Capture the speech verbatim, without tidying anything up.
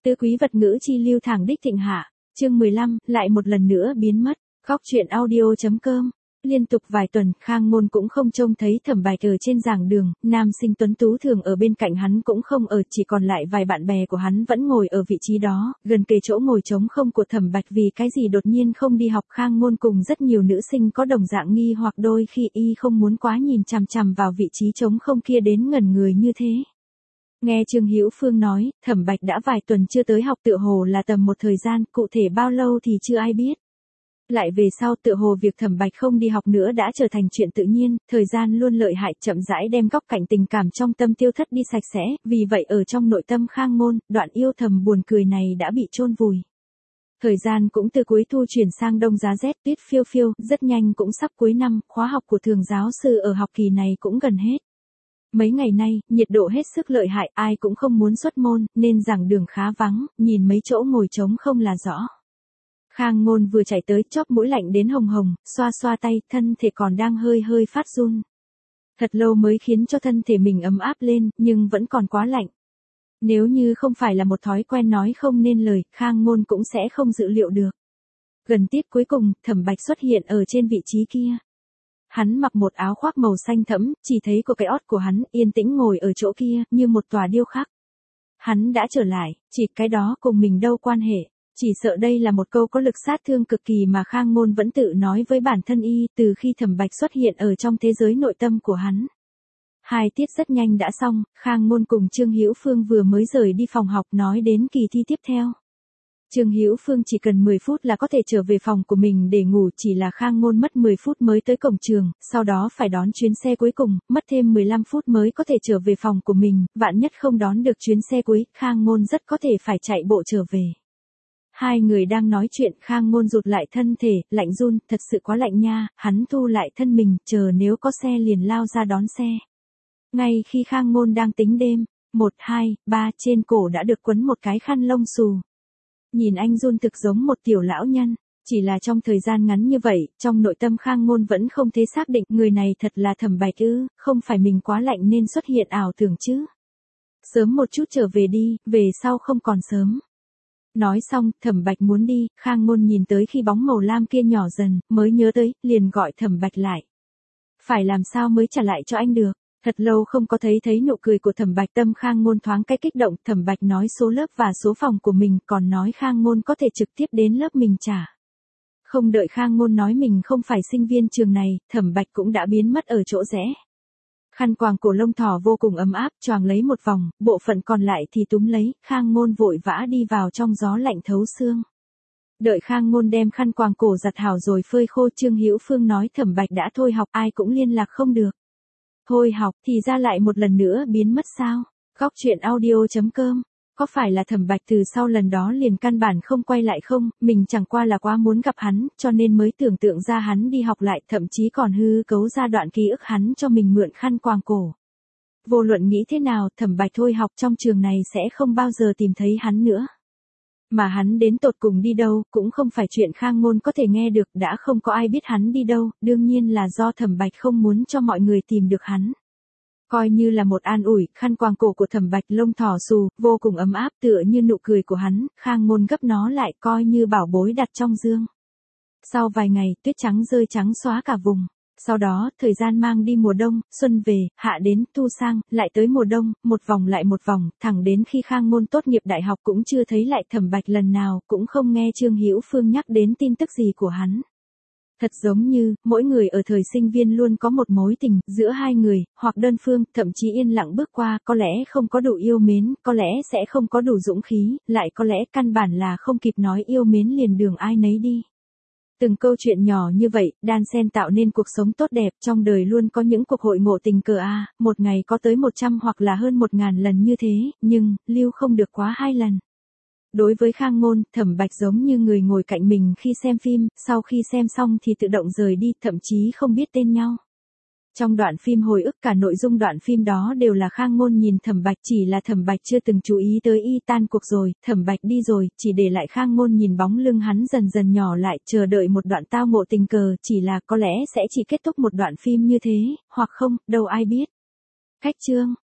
Tứ quý vật ngữ chi lưu thẳng đích thịnh hạ. Chương mười lăm, lại một lần nữa biến mất. Góc truyện audio chấm com. Liên tục vài tuần, Khang Ngôn cũng không trông thấy Thẩm Bạch ở trên giảng đường, nam sinh tuấn tú thường ở bên cạnh hắn cũng không ở, chỉ còn lại vài bạn bè của hắn vẫn ngồi ở vị trí đó, gần kề chỗ ngồi trống không của Thẩm Bạch. Vì cái gì đột nhiên không đi học? Khang Ngôn cùng rất nhiều nữ sinh có đồng dạng nghi hoặc, đôi khi y không muốn quá nhìn chằm chằm vào vị trí trống không kia đến ngẩn người như thế. Nghe Trương Hữu Phương nói, Thẩm Bạch đã vài tuần chưa tới học, tựa hồ là tầm một thời gian, cụ thể bao lâu thì chưa ai biết. Lại về sau tựa hồ việc Thẩm Bạch không đi học nữa đã trở thành chuyện tự nhiên, thời gian luôn lợi hại, chậm rãi đem góc cạnh tình cảm trong tâm tiêu thất đi sạch sẽ, vì vậy ở trong nội tâm Khang Ngôn, đoạn yêu thầm buồn cười này đã bị chôn vùi. Thời gian cũng từ cuối thu chuyển sang đông, giá rét tuyết phiêu phiêu, rất nhanh cũng sắp cuối năm, khóa học của thường giáo sư ở học kỳ này cũng gần hết. Mấy ngày nay, nhiệt độ hết sức lợi hại, ai cũng không muốn xuất môn, nên giảng đường khá vắng, nhìn mấy chỗ ngồi trống không là rõ. Khang Ngôn vừa chạy tới, chóp mũi lạnh đến hồng hồng, xoa xoa tay, thân thể còn đang hơi hơi phát run. Thật lâu mới khiến cho thân thể mình ấm áp lên, nhưng vẫn còn quá lạnh. Nếu như không phải là một thói quen nói không nên lời, Khang Ngôn cũng sẽ không dự liệu được. Gần tiết cuối cùng, Thẩm Bạch xuất hiện ở trên vị trí kia. Hắn mặc một áo khoác màu xanh thẫm, chỉ thấy có cái ót của hắn, yên tĩnh ngồi ở chỗ kia, như một tòa điêu khắc. Hắn đã trở lại, chỉ cái đó cùng mình đâu quan hệ. Chỉ sợ đây là một câu có lực sát thương cực kỳ mà Khang Ngôn vẫn tự nói với bản thân y, từ khi Thẩm Bạch xuất hiện ở trong thế giới nội tâm của hắn. Hai tiết rất nhanh đã xong, Khang Ngôn cùng Trương Hữu Phương vừa mới rời đi phòng học nói đến kỳ thi tiếp theo. Trương Hữu Phương chỉ cần mười phút là có thể trở về phòng của mình để ngủ, chỉ là Khang Ngôn mất mười phút mới tới cổng trường, sau đó phải đón chuyến xe cuối cùng, mất thêm mười lăm phút mới có thể trở về phòng của mình, vạn nhất không đón được chuyến xe cuối, Khang Ngôn rất có thể phải chạy bộ trở về. Hai người đang nói chuyện, Khang Ngôn rụt lại thân thể, lạnh run, thật sự quá lạnh nha, hắn thu lại thân mình, chờ nếu có xe liền lao ra đón xe. Ngay khi Khang Ngôn đang tính đêm, một, hai, ba, trên cổ đã được quấn một cái khăn lông xù. Nhìn anh run thực giống một tiểu lão nhân, chỉ là trong thời gian ngắn như vậy, trong nội tâm Khang Ngôn vẫn không thể xác định người này thật là Thẩm Bạch ư, không phải mình quá lạnh nên xuất hiện ảo tưởng chứ. Sớm một chút trở về đi, về sau không còn sớm. Nói xong, Thẩm Bạch muốn đi, Khang Ngôn nhìn tới khi bóng màu lam kia nhỏ dần, mới nhớ tới, liền gọi Thẩm Bạch lại. Phải làm sao mới trả lại cho anh được? Thật lâu không có thấy thấy nụ cười của Thẩm Bạch, tâm Khang Ngôn thoáng cái kích động. Thẩm Bạch nói số lớp và số phòng của mình, còn nói Khang Ngôn có thể trực tiếp đến lớp mình trả. Không đợi Khang Ngôn nói mình không phải sinh viên trường này, Thẩm Bạch cũng đã biến mất ở chỗ rẽ. Khăn quàng cổ lông thỏ vô cùng ấm áp, choàng lấy một vòng, bộ phận còn lại thì túm lấy, Khang Ngôn vội vã đi vào trong gió lạnh thấu xương. Đợi Khang Ngôn đem khăn quàng cổ giặt hảo rồi phơi khô, Trương Hữu Phương nói Thẩm Bạch đã thôi học, ai cũng liên lạc không được. Thôi học, thì ra lại một lần nữa biến mất sao? Góc truyện audio chấm com. Có phải là Thẩm Bạch từ sau lần đó liền căn bản không quay lại không? Mình chẳng qua là quá muốn gặp hắn, cho nên mới tưởng tượng ra hắn đi học lại, thậm chí còn hư cấu ra đoạn ký ức hắn cho mình mượn khăn quàng cổ. Vô luận nghĩ thế nào, Thẩm Bạch thôi học trong trường này sẽ không bao giờ tìm thấy hắn nữa. Mà hắn đến tột cùng đi đâu, cũng không phải chuyện Khang Ngôn có thể nghe được, đã không có ai biết hắn đi đâu, đương nhiên là do Thẩm Bạch không muốn cho mọi người tìm được hắn. Coi như là một an ủi, khăn quàng cổ của Thẩm Bạch lông thỏ xù, vô cùng ấm áp, tựa như nụ cười của hắn, Khang Ngôn gấp nó lại, coi như bảo bối đặt trong dương. Sau vài ngày, tuyết trắng rơi trắng xóa cả vùng. Sau đó, thời gian mang đi mùa đông, xuân về, hạ đến, thu sang, lại tới mùa đông, một vòng lại một vòng, thẳng đến khi Khang Ngôn tốt nghiệp đại học cũng chưa thấy lại Thẩm Bạch lần nào, cũng không nghe Trương Hữu Phương nhắc đến tin tức gì của hắn. Thật giống như, mỗi người ở thời sinh viên luôn có một mối tình, giữa hai người, hoặc đơn phương, thậm chí yên lặng bước qua, có lẽ không có đủ yêu mến, có lẽ sẽ không có đủ dũng khí, lại có lẽ căn bản là không kịp nói yêu mến liền đường ai nấy đi. Từng câu chuyện nhỏ như vậy, đan xen tạo nên cuộc sống tốt đẹp, trong đời luôn có những cuộc hội ngộ tình cờ a, một ngày có tới một trăm hoặc là hơn một ngàn lần như thế, nhưng, lưu không được quá hai lần. Đối với Khang Ngôn, Thẩm Bạch giống như người ngồi cạnh mình khi xem phim, sau khi xem xong thì tự động rời đi, thậm chí không biết tên nhau. Trong đoạn phim hồi ức, cả nội dung đoạn phim đó đều là Khang Ngôn nhìn Thẩm Bạch, chỉ là Thẩm Bạch chưa từng chú ý tới y. Tan cuộc rồi, Thẩm Bạch đi rồi, chỉ để lại Khang Ngôn nhìn bóng lưng hắn dần dần nhỏ lại, chờ đợi một đoạn tao ngộ tình cờ, chỉ là có lẽ sẽ chỉ kết thúc một đoạn phim như thế, hoặc không, đâu ai biết. Cách chương